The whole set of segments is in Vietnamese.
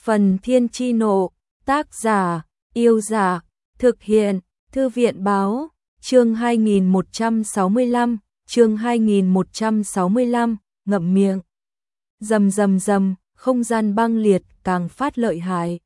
Phần Thiên Chi Nộ, tác giả, Yêu Giả, thực hiện, Thư viện Báo, chương 2165, chương 2165, ngậm miệng. Rầm rầm rầm, không gian băng liệt càng phát lợi hại.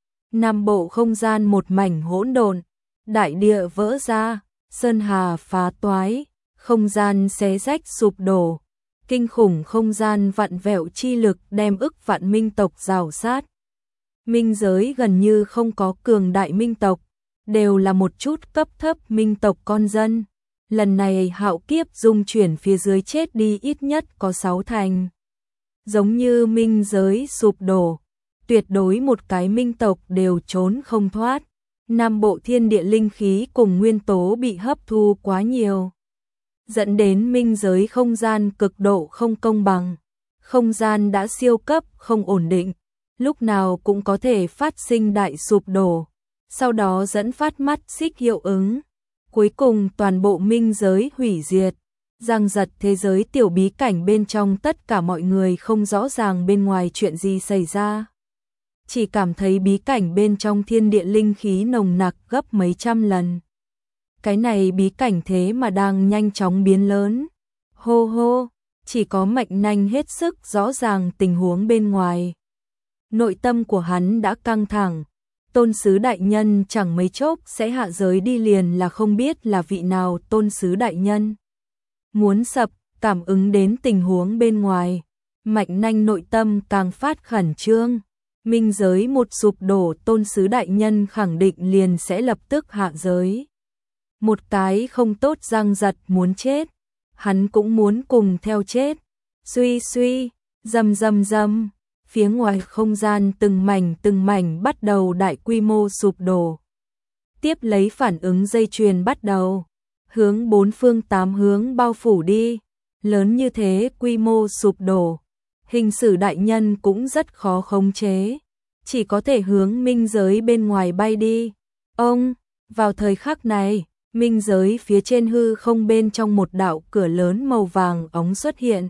Nam bộ không gian một mảnh hỗn độn, đại địa vỡ ra, sơn hà phá toái, không gian xé rách sụp đổ. Kinh khủng không gian vặn vẹo chi lực đem ức vạn minh tộc rào sát. Minh giới gần như không có cường đại minh tộc, đều là một chút cấp thấp minh tộc con dân. Lần này hạo kiếp dung chuyển phía dưới chết đi ít nhất có 6 thành. Giống như minh giới sụp đổ, tuyệt đối một cái minh tộc đều trốn không thoát. Nam bộ thiên địa linh khí cùng nguyên tố bị hấp thu quá nhiều, dẫn đến minh giới không gian cực độ không công bằng. Không gian đã siêu cấp không ổn định, lúc nào cũng có thể phát sinh đại sụp đổ, sau đó dẫn phát mắt xích hiệu ứng. Cuối cùng toàn bộ minh giới hủy diệt, giằng giật thế giới tiểu bí cảnh bên trong tất cả mọi người không rõ ràng bên ngoài chuyện gì xảy ra. Chỉ cảm thấy bí cảnh bên trong thiên địa linh khí nồng nặc gấp mấy trăm lần. Cái này bí cảnh thế mà đang nhanh chóng biến lớn. Hô hô, chỉ có Mạnh Nanh hết sức rõ ràng tình huống bên ngoài. Nội tâm của hắn đã căng thẳng. Tôn sứ đại nhân chẳng mấy chốc sẽ hạ giới đi liền là không biết là vị nào tôn sứ đại nhân. Muốn sập, cảm ứng đến tình huống bên ngoài. Mạnh Nanh nội tâm càng phát khẩn trương. Minh giới một sụp đổ, tôn sứ đại nhân khẳng định liền sẽ lập tức hạ giới. Một cái không tốt giằng giật muốn chết, hắn cũng muốn cùng theo chết. Suy suy, rầm rầm rầm, phía ngoài không gian từng mảnh bắt đầu đại quy mô sụp đổ. Tiếp lấy phản ứng dây chuyền bắt đầu, hướng bốn phương tám hướng bao phủ đi. Lớn như thế quy mô sụp đổ, hình sử đại nhân cũng rất khó khống chế, chỉ có thể hướng minh giới bên ngoài bay đi. Ông, vào thời khắc này, minh giới phía trên hư không bên trong một đạo cửa lớn màu vàng óng xuất hiện.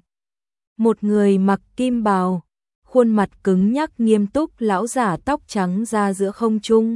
Một người mặc kim bào, khuôn mặt cứng nhắc nghiêm túc lão giả tóc trắng ra giữa không trung.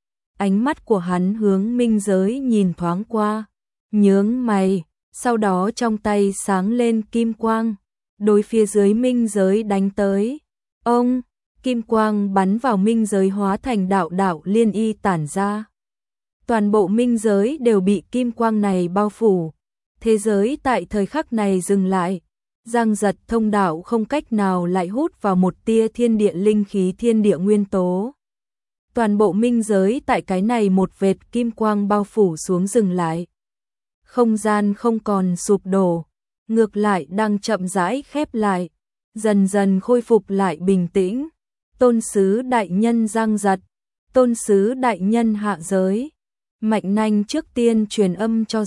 Ánh mắt của hắn hướng minh giới nhìn thoáng qua, nhướng mày, sau đó trong tay sáng lên kim quang, đối phía dưới minh giới đánh tới. Ông, kim quang bắn vào minh giới hóa thành đạo đạo liên y tản ra. Toàn bộ minh giới đều bị kim quang này bao phủ. Thế giới tại thời khắc này dừng lại. Giằng giật thông đạo không cách nào lại hút vào một tia thiên địa linh khí thiên địa nguyên tố. Toàn bộ minh giới tại cái này một vệt kim quang bao phủ xuống dừng lại. Không gian không còn sụp đổ, ngược lại đang chậm rãi khép lại, dần dần khôi phục lại bình tĩnh. Tôn sứ đại nhân giằng giật, tôn sứ đại nhân hạ giới. Mạnh Nanh trước tiên truyền âm cho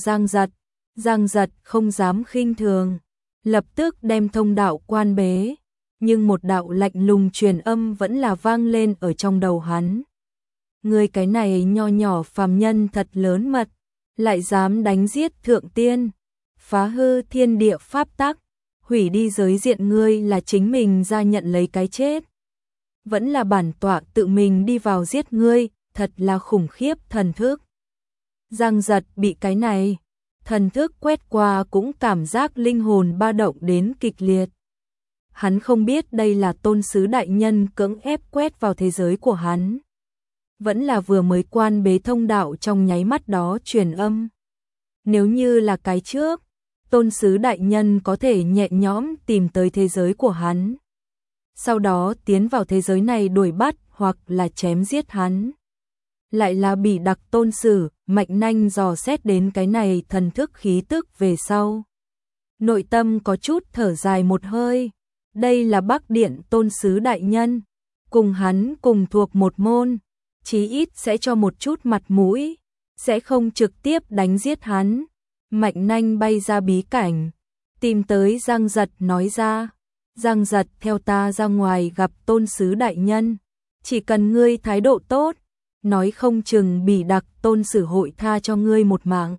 giằng giật không dám khinh thường, lập tức đem thông đạo quan bế, nhưng một đạo lạnh lùng truyền âm vẫn là vang lên ở trong đầu hắn. Người cái này nho nhỏ phàm nhân thật lớn mật, lại dám đánh giết thượng tiên, phá hư thiên địa pháp tắc, hủy đi giới diện, ngươi là chính mình ra nhận lấy cái chết, vẫn là bản tọa tự mình đi vào giết ngươi, thật là khủng khiếp thần thức. Giằng giật bị cái này thần thức quét qua cũng cảm giác linh hồn ba động đến kịch liệt. Hắn không biết đây là tôn sứ đại nhân cưỡng ép quét vào thế giới của hắn, vẫn là vừa mới quan bế thông đạo trong nháy mắt đó truyền âm. Nếu như là cái trước, tôn sứ đại nhân có thể nhẹ nhõm tìm tới thế giới của hắn, sau đó tiến vào thế giới này đuổi bắt hoặc là chém giết hắn. Lại là bị đặc tôn sử. Mạnh Nanh dò xét đến cái này thần thức khí tức về sau, nội tâm có chút thở dài một hơi. Đây là Bắc Điện tôn sứ đại nhân, cùng hắn cùng thuộc một môn, chí ít sẽ cho một chút mặt mũi, sẽ không trực tiếp đánh giết hắn. Mạnh Nanh bay ra bí cảnh, tìm tới giằng giật nói ra. Giằng giật, theo ta ra ngoài gặp tôn sứ đại nhân, chỉ cần ngươi thái độ tốt, nói không chừng Bỉ Đặc tôn sử hội tha cho ngươi một mạng.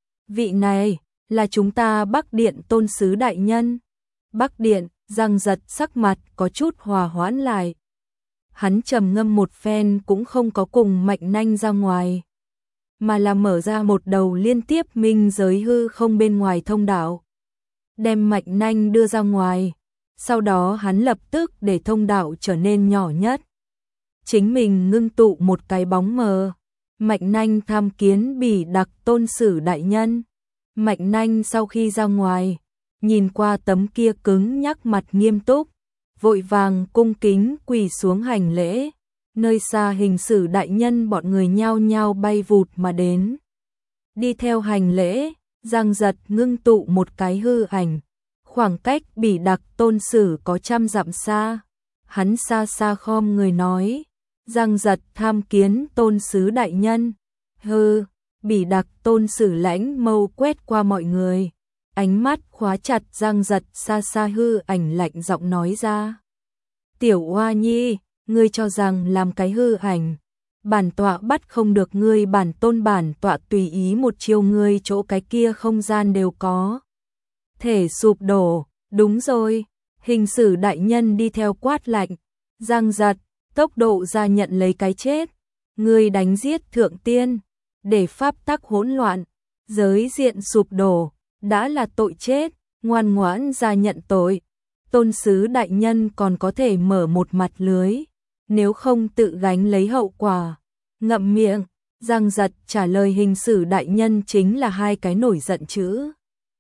Vị này là chúng ta Bắc Điện tôn sứ đại nhân. Bắc Điện, giằng giật sắc mặt có chút hòa hoãn lại. hắn trầm ngâm một phen cũng không có cùng Mạnh Nanh ra ngoài, mà là mở ra một đầu liên tiếp minh giới hư không bên ngoài thông đạo, đem Mạnh Nanh đưa ra ngoài. Sau đó hắn lập tức để thông đạo trở nên nhỏ nhất, chính mình ngưng tụ một cái bóng mờ. Mạnh Nanh tham kiến Bỉ Đặc Tôn Sử đại nhân. Mạnh Nanh sau khi ra ngoài, nhìn qua tấm kia cứng nhắc mặt nghiêm túc, vội vàng cung kính quỳ xuống hành lễ. Nơi xa Hình Sử đại nhân bọn người nhao nhao bay vụt mà đến. Đi theo hành lễ, Giang Giật ngưng tụ một cái hư ảnh, khoảng cách Bỉ Đặc Tôn Sử có 100 dặm xa. Hắn xa xa khom người nói: Giang Giật tham kiến Tôn Sứ đại nhân. Hừ. Bỉ Đặc Tôn Sử lãnh mâu quét qua mọi người, ánh mắt khóa chặt Giang Giật, xa xa hư ảnh lạnh giọng nói ra: Tiểu Oa Nhi, ngươi cho rằng làm cái hư ảnh, bản tọa bắt không được ngươi, bản tọa tùy ý một chiêu ngươi chỗ cái kia không gian đều có thể sụp đổ. Đúng rồi. Hình Sử đại nhân đi theo quát lạnh: Giang Giật, tốc độ ra nhận lấy cái chết. Ngươi đánh giết thượng tiên, để pháp tắc hỗn loạn, giới diện sụp đổ, đã là tội chết, ngoan ngoãn ra nhận tội. Tôn Sứ đại nhân còn có thể mở một mặt lưới, nếu không tự gánh lấy hậu quả. Ngậm miệng. Giang Giật trả lời Hình Sử đại nhân chính là hai cái nổi giận chữ,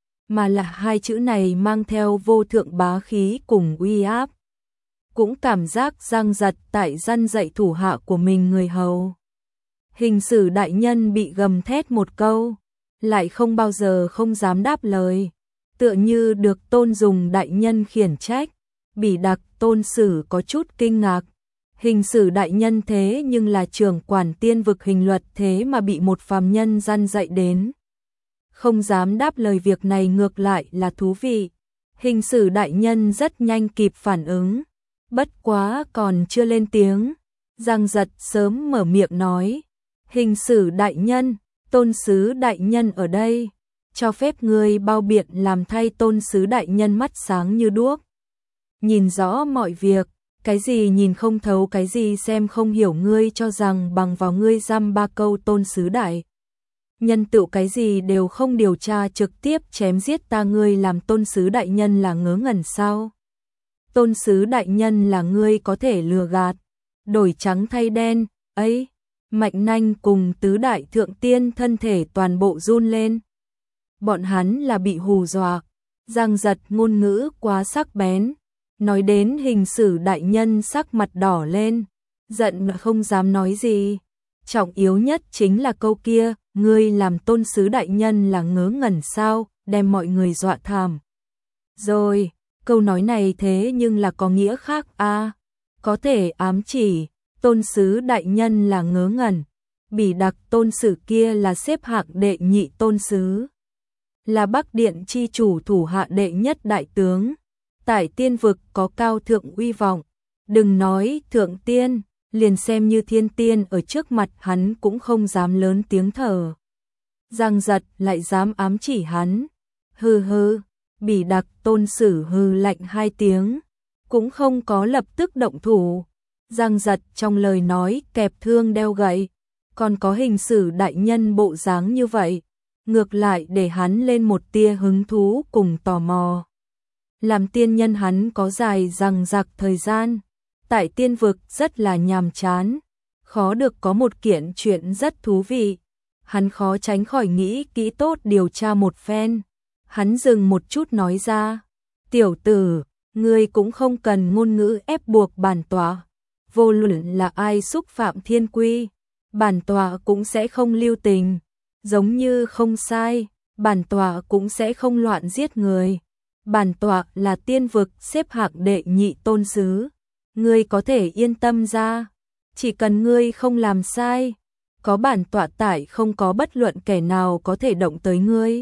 mà là hai chữ này mang theo vô thượng bá khí cùng uy áp. Cũng cảm giác Giang Giật tại răn dạy thủ hạ của mình người hầu. Hình Sử đại nhân bị gầm thét một câu, lại không bao giờ không dám đáp lời, tựa như được Tôn Dùng đại nhân khiển trách. Bỉ Đặc Tôn Sử có chút kinh ngạc, Hình Sử đại nhân thế nhưng là trưởng quản tiên vực hình luật, thế mà bị một phàm nhân răn dạy đến không dám đáp lời, việc này ngược lại là thú vị. Hình Sử đại nhân rất nhanh kịp phản ứng, bất quá còn chưa lên tiếng, Giang Giật sớm mở miệng nói: Hình Sử đại nhân, Tôn Sứ đại nhân ở đây, cho phép ngươi bao biện làm thay Tôn Sứ đại nhân mắt sáng như đuốc, nhìn rõ mọi việc, cái gì nhìn không thấu, cái gì xem không hiểu. Ngươi cho rằng bằng vào ngươi dăm ba câu Tôn Sứ đại nhân tự cái gì đều không điều tra trực tiếp chém giết ta, ngươi làm Tôn Sứ đại nhân là ngớ ngẩn sao? Tôn Sứ đại nhân là ngươi có thể lừa gạt, đổi trắng thay đen ấy. Mạnh Nanh cùng tứ đại thượng tiên thân thể toàn bộ run lên. Bọn hắn là bị hù dọa. Giang Giật ngôn ngữ quá sắc bén, nói đến Hình Sử đại nhân sắc mặt đỏ lên, giận không dám nói gì. Trọng yếu nhất chính là câu kia: ngươi làm Tôn Sứ đại nhân là ngớ ngẩn sao, đem mọi người dọa thảm. Rồi, câu nói này thế nhưng là có nghĩa khác a, có thể ám chỉ Tôn Sứ đại nhân là ngớ ngẩn. Bỉ Đặc Tôn Sử kia là xếp hạng đệ nhị tôn sứ, là Bắc Điện chi chủ thủ hạ đệ nhất đại tướng, tại tiên vực có cao thượng uy vọng. Đừng nói thượng tiên, liền xem như thiên tiên ở trước mặt hắn cũng không dám lớn tiếng thở. Giang Giật lại dám ám chỉ hắn. Hừ hừ. Bỉ Đặc Tôn Sử hừ lạnh hai tiếng, cũng không có lập tức động thủ. Giang Giật trong lời nói kẹp thương đeo gậy, còn có Hình Sử đại nhân bộ dáng như vậy, ngược lại để hắn lên một tia hứng thú cùng tò mò. Làm tiên nhân hắn có dài dằng dặc thời gian, tại tiên vực rất là nhàm chán, khó được có một kiện chuyện rất thú vị. Hắn khó tránh khỏi nghĩ kỹ tốt điều tra một phen. Hắn dừng một chút nói ra: Tiểu tử, ngươi cũng không cần ngôn ngữ ép buộc bản tọa. Vô luận là ai xúc phạm thiên quy, bản tọa cũng sẽ không lưu tình. Giống như không sai, bản tọa cũng sẽ không loạn giết người. Bản tọa là tiên vực xếp hạng đệ nhị tôn sứ, ngươi có thể yên tâm ra. Chỉ cần ngươi không làm sai, có bản tọa tại, không có bất luận kẻ nào có thể động tới ngươi.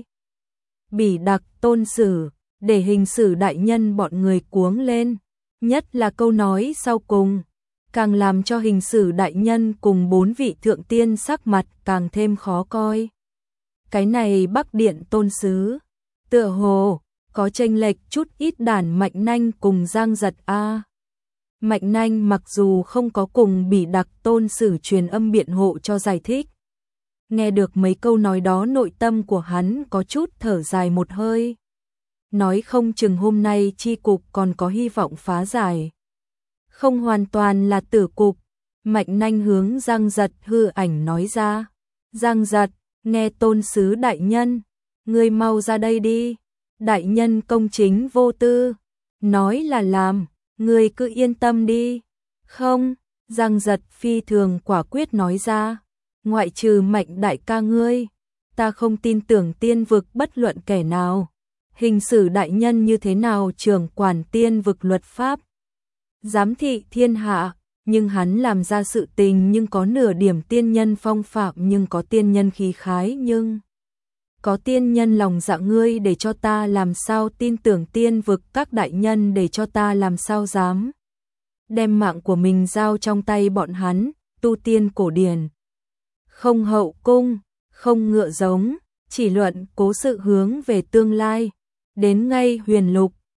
Bỉ Đặc Tôn Sử để Hình Sử đại nhân bọn người cuống lên, nhất là câu nói sau cùng, càng làm cho Hình Sử đại nhân cùng 4 vị thượng tiên sắc mặt càng thêm khó coi. Cái này Bắc Điện tôn sứ, tựa hồ có chênh lệch chút ít đàn Mạnh Nanh cùng Giang Giật a. Mạnh Nanh mặc dù không có cùng Bỉ Đặc Tôn Sử truyền âm biện hộ cho giải thích. Nghe được mấy câu nói đó nội tâm của hắn có chút thở dài một hơi. Nói không chừng hôm nay chi cục còn có hy vọng phá giải. Không hoàn toàn là tử cục. Mạnh Nanh hướng Giang Giật hư ảnh nói ra. Giang Giật, nghe Tôn Sứ đại nhân, ngươi mau ra đây đi. Đại nhân công chính vô tư, nói là làm, ngươi cứ yên tâm đi. Không, Giang Giật phi thường quả quyết nói ra. Ngoại trừ Mạnh đại ca ngươi, ta không tin tưởng tiên vực bất luận kẻ nào. Hình sử đại nhân như thế nào trưởng quản tiên vực luật pháp, giám thị thiên hạ, nhưng hắn làm ra sự tình nhưng có nửa điểm tiên nhân phong phạm, nhưng có tiên nhân khí khái, nhưng có tiên nhân lòng dạ, ngươi để cho ta làm sao tin tưởng tiên vực, các đại nhân để cho ta làm sao dám đem mạng của mình giao trong tay bọn hắn. Tu tiên cổ điển, không hậu cung, không ngựa giống, chỉ luận cố sự hướng về tương lai. Đến ngay huyền lục,